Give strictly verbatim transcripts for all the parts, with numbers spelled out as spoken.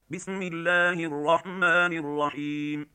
بسم الله الرحمن الرحيم.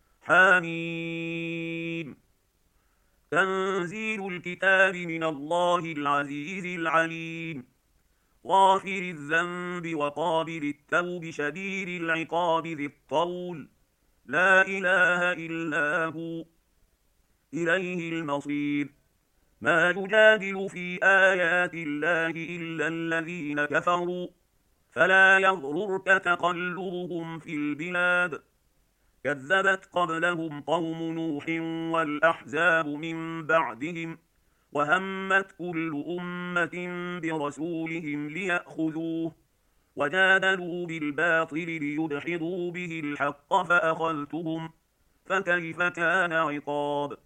حميم. تنزيل الكتاب من الله العزيز العليم. غافر الذنب وقابل التوب شديد العقاب ذي الطول. لا إله إلا هو، إليه المصير. ما يجادل في آيات الله إلا الذين كفروا، فلا يغررك تقلبهم في البلاد. كذبت قبلهم قوم نوح والأحزاب من بعدهم، وهمت كل أمة برسولهم ليأخذوه، وجادلوا بالباطل ليدحضوا به الحق فأخذتهم، فكيف كان عقاب.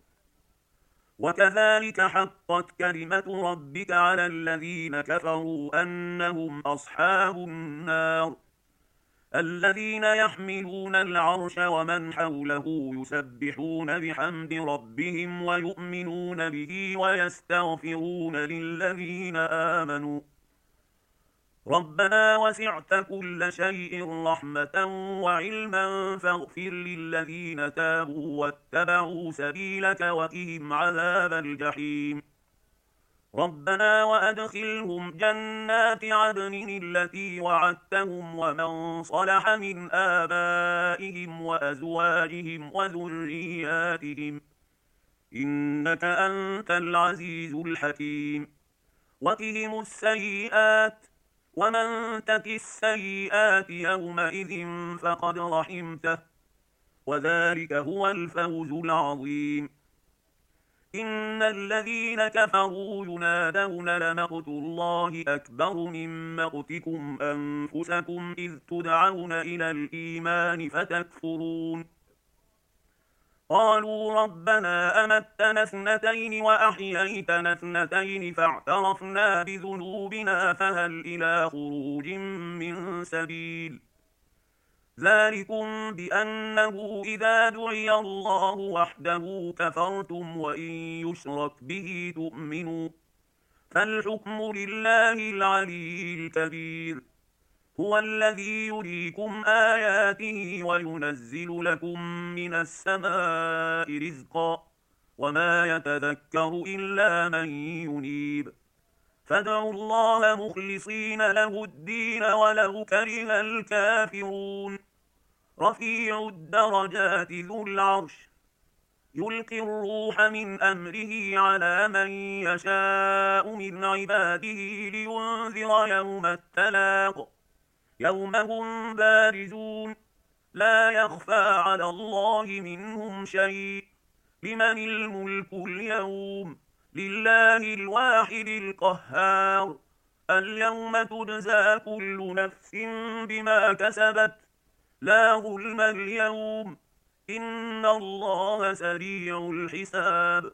وكذلك حقت كلمة ربك على الذين كفروا أنهم أصحاب النار. الذين يحملون العرش ومن حوله يسبحون بحمد ربهم ويؤمنون به ويستغفرون للذين آمنوا ربنا وسعت كل شيء رحمة وعلما فاغفر للذين تابوا واتبعوا سبيلك وقهم عذاب الجحيم. ربنا وأدخلهم جنات عدن التي وعدتهم ومن صلح من آبائهم وأزواجهم وذرياتهم، إنك أنت العزيز الحكيم. وقهم السيئات، ومن تك السيئات يومئذ فقد رحمته، وذلك هو الفوز العظيم. إن الذين كفروا ينادون لمقت الله أكبر من مقتكم أنفسكم إذ تدعون إلى الإيمان فتكفرون. قالوا ربنا أمتنا اثنتين وأحييتنا اثنتين فاعترفنا بذنوبنا فهل إلى خروج من سبيل. ذلكم بأنه إذا دعي الله وحده كفرتم وإن يشرك به تؤمنوا، فالحكم لله العلي الكبير. هو الذي يريكم آياته وينزل لكم من السماء رزقا، وما يتذكر إلا من ينيب. فادعوا الله مخلصين له الدين ولو كره الكافرون. رفيع الدرجات ذو العرش، يلقي الروح من أمره على من يشاء من عباده لينذر يوم التلاق، يوم هم بارزون لا يخفى على الله منهم شيء. لمن الملك اليوم؟ لله الواحد القهار. اليوم تجزى كل نفس بما كسبت، لا ظلم اليوم، إن الله سريع الحساب.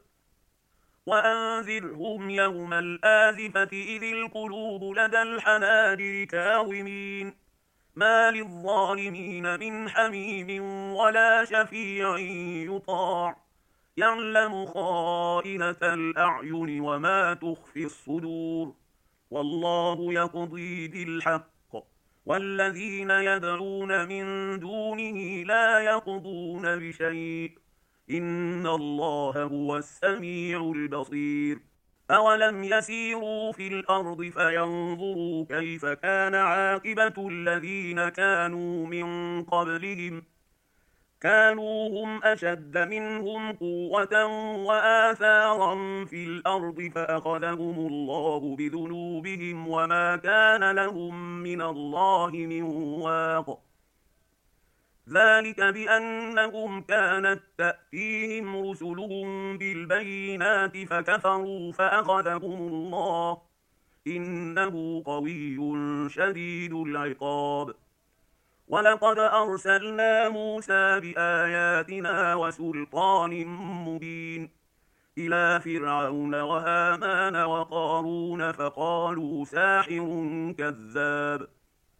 وأنذرهم يوم الآزفة إذ القلوب لدى الحناجر كاظمين، ما للظالمين من حميم ولا شفيع يطاع، يعلم خائنة الأعين وما تخفي الصدور، والله يقضي بالحق، والذين يدعون من دونه لا يقضون بشيء، إن الله هو السميع البصير. أولم يسيروا في الأرض فينظروا كيف كان عاقبة الذين كانوا من قبلهم، كانوا هم أشد منهم قوة وآثارا في الأرض فأخذهم الله بذنوبهم وما كان لهم من الله من واق. ذلك بأنهم كانت تأتيهم رسلهم بالبينات فكفروا فأخذهم الله، إنه قوي شديد العقاب. ولقد أرسلنا موسى بآياتنا وسلطان مبين إلى فرعون وهامان وقارون فقالوا ساحر كذاب.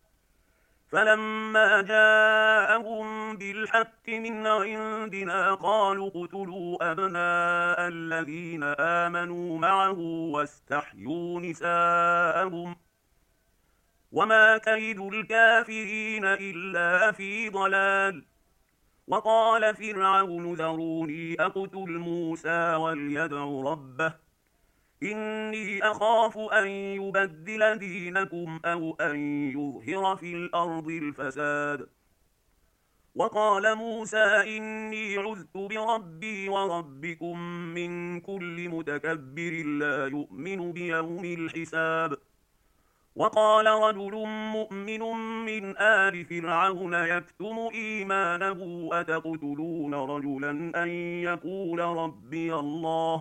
فلما جاءهم بالحق من عندنا قالوا اقتلوا أبناء الذين آمنوا معه واستحيوا نساءهم وما كيد الكافرين إلا في ضلال. وقال فرعون ذروني أقتل موسى وليدع ربه إني أخاف أن يبدل دينكم أو أن يظهر في الأرض الفساد. وقال موسى إني عذت بربي وربكم من كل متكبر لا يؤمن بيوم الحساب. وقال رجل مؤمن من آل فرعون يكتم إيمانه أتقتلون رجلا أن يقول ربي الله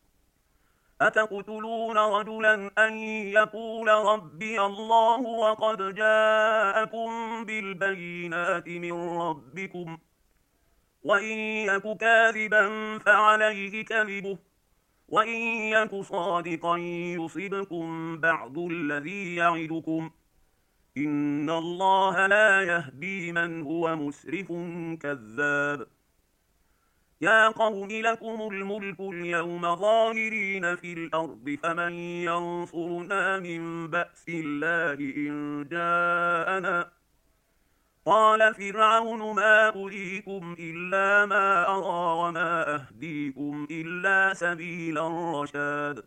أتقتلون رجلا أن يقول ربي الله وقد جاءكم بالبينات من ربكم وإن يك كاذبا فعليه كذبه وإن يك صادقا يصبكم بعض الذي يعدكم إن الله لا يهدي من هو مسرف كذاب. يا قوم لكم الملك اليوم ظاهرين في الأرض فمن ينصرنا من بأس الله إن جاءنا. قال فرعون ما أريكم إلا ما أرى وما أهديكم إلا سبيل الرشاد.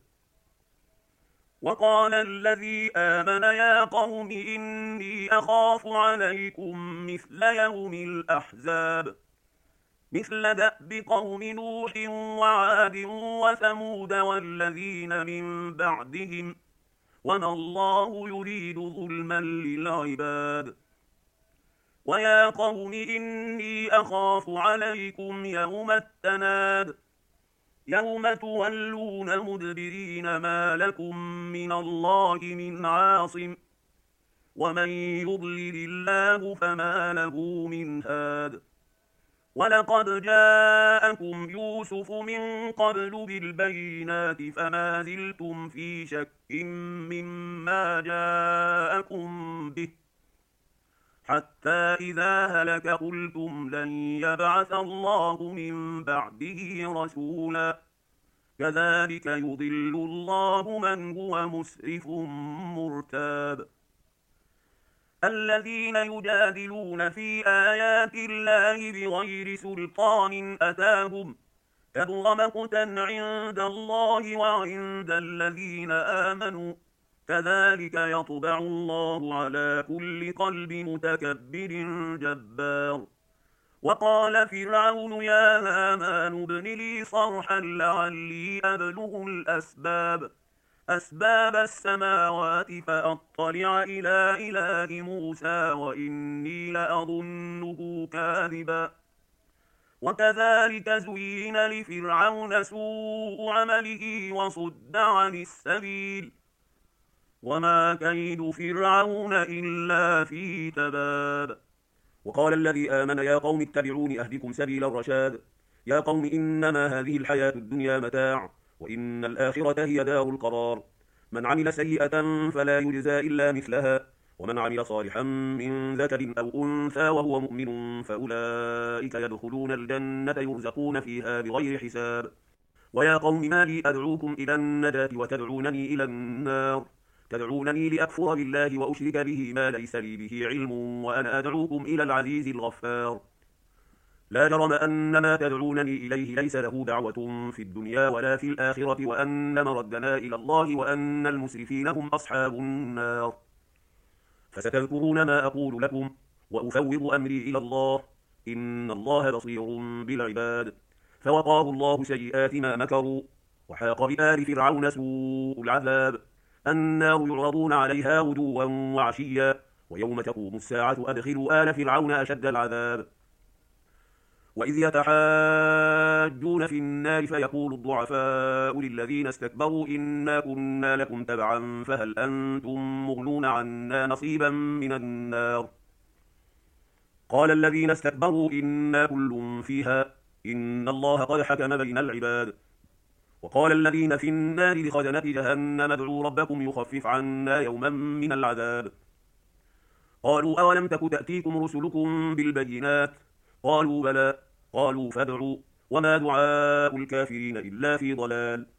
وقال الذي آمن يا قوم إني أخاف عليكم مثل يوم الأحزاب مثل دأب قوم نوح وعاد وثمود والذين من بعدهم وما الله يريد ظلما للعباد. ويا قوم إني أخاف عليكم يوم التناد يوم تولون مدبرين ما لكم من الله من عاصم ومن يضلل الله فما له من هاد. ولقد جاءكم يوسف من قبل بالبينات فما زلتم في شك مما جاءكم به حتى إذا هلك قلتم لن يبعث الله من بعده رسولا كذلك يضل الله من هو مسرف مرتاب. الذين يجادلون في آيات الله بغير سلطان أتاهم كبر مقتا عند الله وعند الذين آمنوا كذلك يطبع الله على كل قلب متكبر جبار. وقال فرعون يا هامان ابن لي صرحا لعلي أبلغ الأسباب أسباب السماوات فأطلع إلى إله موسى وإني لأظنه كاذبا. وكذلك زين لفرعون سوء عمله وصد عن السبيل وما كيد فرعون إلا في تباب. وقال الذي آمن يا قوم اتبعون أهدكم سبيل الرشاد. يا قوم إنما هذه الحياة الدنيا متاع وإن الآخرة هي دار القرار. من عمل سيئة فلا يجزى إلا مثلها ومن عمل صالحا من ذكر أو أنثى وهو مؤمن فأولئك يدخلون الجنة يرزقون فيها بغير حساب. ويا قوم ما لي أدعوكم إلى النجاة وتدعونني إلى النار تدعونني لأكفر بالله وأشرك به ما ليس لي به علم وأنا أدعوكم إلى العزيز الغفار. لا جرم أن ما تدعونني إليه ليس له دعوة في الدنيا ولا في الآخرة وأن مردنا إلى الله وأن المسرفين هم أصحاب النار. فستذكرون ما أقول لكم وأفوض أمري إلى الله إن الله بصير بالعباد. فوقاه الله سيئات ما مكروا وحاق بآل فرعون سوء العذاب. النار يعرضون عليها غدوا وعشيا ويوم تقوم الساعة أدخلوا آل فرعون أشد العذاب. وإذ يتحاجون في النار فيقول الضعفاء للذين استكبروا إنا كنا لكم تبعا فهل أنتم مغنون عنا نصيبا من النار. قال الذين استكبروا إنا كل فيها إن الله قد حكم بين العباد. وقال الذين في النار لخزنة جهنم ادعوا ربكم يخفف عنا يوما من العذاب. قالوا أولم تك تأتيكم رسلكم بالبينات قالوا بلى قالوا فادعوا وما دعاء الكافرين إلا في ضلال.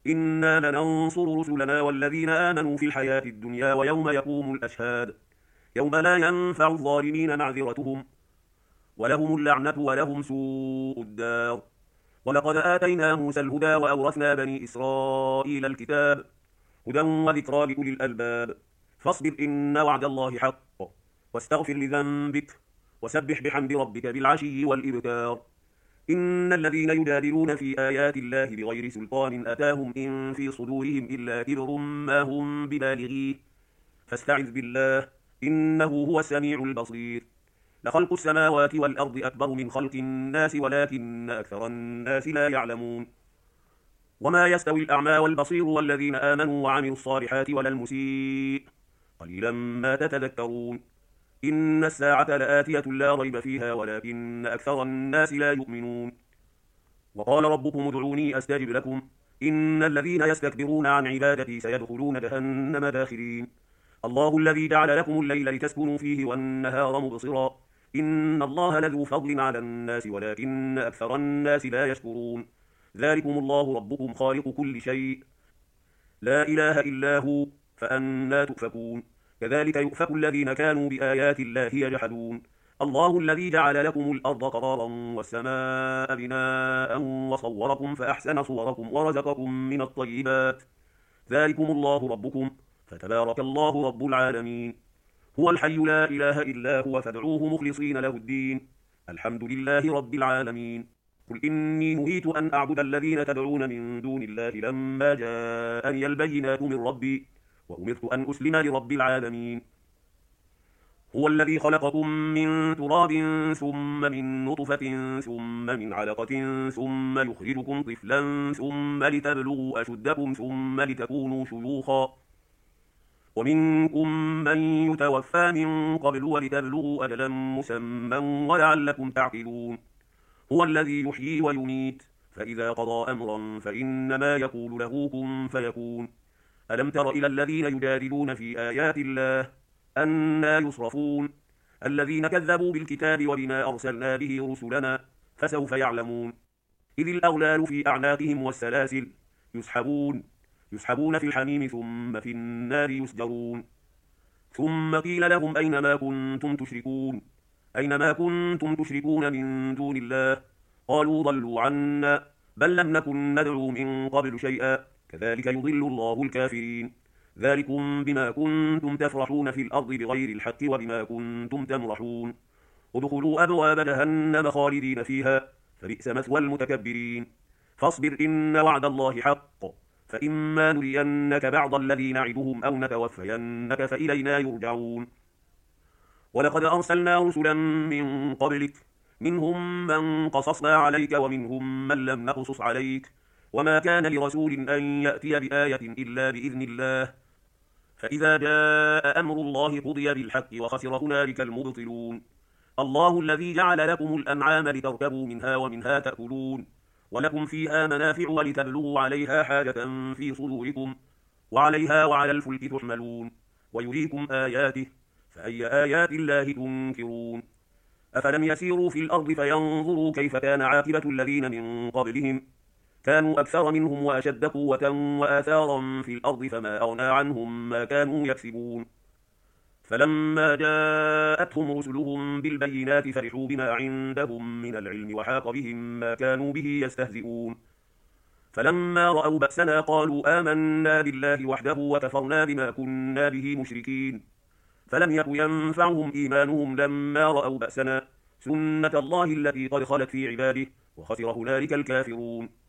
إنا لننصر رسلنا والذين آمنوا في الحياة الدنيا ويوم يقوم الأشهاد يوم لا ينفع الظالمين معذرتهم ولهم اللعنة ولهم سوء الدار. ولقد آتينا موسى الهدى وأورثنا بني إسرائيل الكتاب هدى وذكرى لأولي الألباب. فاصبر إن وعد الله حق واستغفر لذنبك وسبح بحمد ربك بالعشي والإبكار. إن الذين يجادلون في آيات الله بغير سلطان أتاهم إن في صدورهم إلا كبر ما هم ببالغيه فاستعذ بالله إنه هو السميع البصير. لخلق السماوات والأرض أكبر من خلق الناس ولكن أكثر الناس لا يعلمون. وما يستوي الأعمى والبصير والذين آمنوا وعملوا الصالحات ولا المسيء قليلا ما تتذكرون. إن الساعة لآتية لا ريب فيها ولكن أكثر الناس لا يؤمنون. وقال ربكم ادعوني أستجب لكم إن الذين يستكبرون عن عبادتي سيدخلون جهنم داخرين. الله الذي جعل لكم الليل لتسكنوا فيه والنهار مبصرا إن الله لذو فضل على الناس ولكن أكثر الناس لا يشكرون. ذلكم الله ربكم خالق كل شيء لا إله إلا هو فأنى تؤفكون. كذلك يؤفك الذين كانوا بآيات الله يجحدون. الله الذي جعل لكم الأرض قرارا والسماء بناء وصوركم فأحسن صوركم ورزقكم من الطيبات ذلكم الله ربكم فتبارك الله رب العالمين. هو الحي لا إله إلا هو فادعوه مخلصين له الدين الحمد لله رب العالمين. قل إني نهيت أن أعبد الذين تدعون من دون الله لما جاءني البينات من ربي وأمرت أن أسلم لرب العالمين. هو الذي خلقكم من تراب ثم من نطفة ثم من علقة ثم يخرجكم طفلا ثم لتبلغوا أشدكم ثم لتكونوا شيوخا ومنكم من يتوفى من قبل ولتبلغوا أجلا مسمى ولعلكم تعقلون. هو الذي يحيي ويميت فإذا قضى أمرا فإنما يقول له كن فيكون. ألم تر إلى الذين يجادلون في آيات الله أنى يصرفون الذين كذبوا بالكتاب وبما أرسلنا به رسلنا فسوف يعلمون. إذ الأغلال في أعناقهم والسلاسل يسحبون يسحبون في الحميم ثم في النار يسجرون. ثم قيل لهم أينما كنتم تشركون أينما كنتم تشركون من دون الله قالوا ضلوا عنا بل لم نكن ندعو من قبل شيئا كذلك يضل الله الكافرين. ذلكم بما كنتم تفرحون في الأرض بغير الحق وبما كنتم تمرحون. ادخلوا أبواب جهنم خالدين فيها فبئس مثوى المتكبرين. فاصبر إن وعد الله حق فإما نرينك بعض الذي نعدهم أو نتوفينك فإلينا يرجعون. ولقد أرسلنا رسلا من قبلك منهم من قصصنا عليك ومنهم من لم نقصص عليك وما كان لرسول أن يأتي بآية إلا بإذن الله فإذا جاء أمر الله قضي بالحق وخسر هنالك المبطلون. الله الذي جعل لكم الأنعام لتركبوا منها ومنها تأكلون ولكم فيها منافع ولتبلغوا عليها حاجة في صدوركم وعليها وعلى الفلك تحملون ويريكم آياته فأي آيات الله تنكرون. أفلم يسيروا في الأرض فينظروا كيف كان عاقبة الذين من قبلهم كانوا أكثر منهم وأشد قوة وآثارا في الأرض فما أغنى عنهم ما كانوا يكسبون. فلما جاءتهم رسلهم بالبينات فرحوا بما عندهم من العلم وحاق بهم ما كانوا به يستهزئون. فلما رأوا بأسنا قالوا آمنا بالله وحده وكفرنا بما كنا به مشركين. فلم يك ينفعهم إيمانهم لما رأوا بأسنا سنة الله التي قد خلت في عباده وخسر هنالك الكافرون.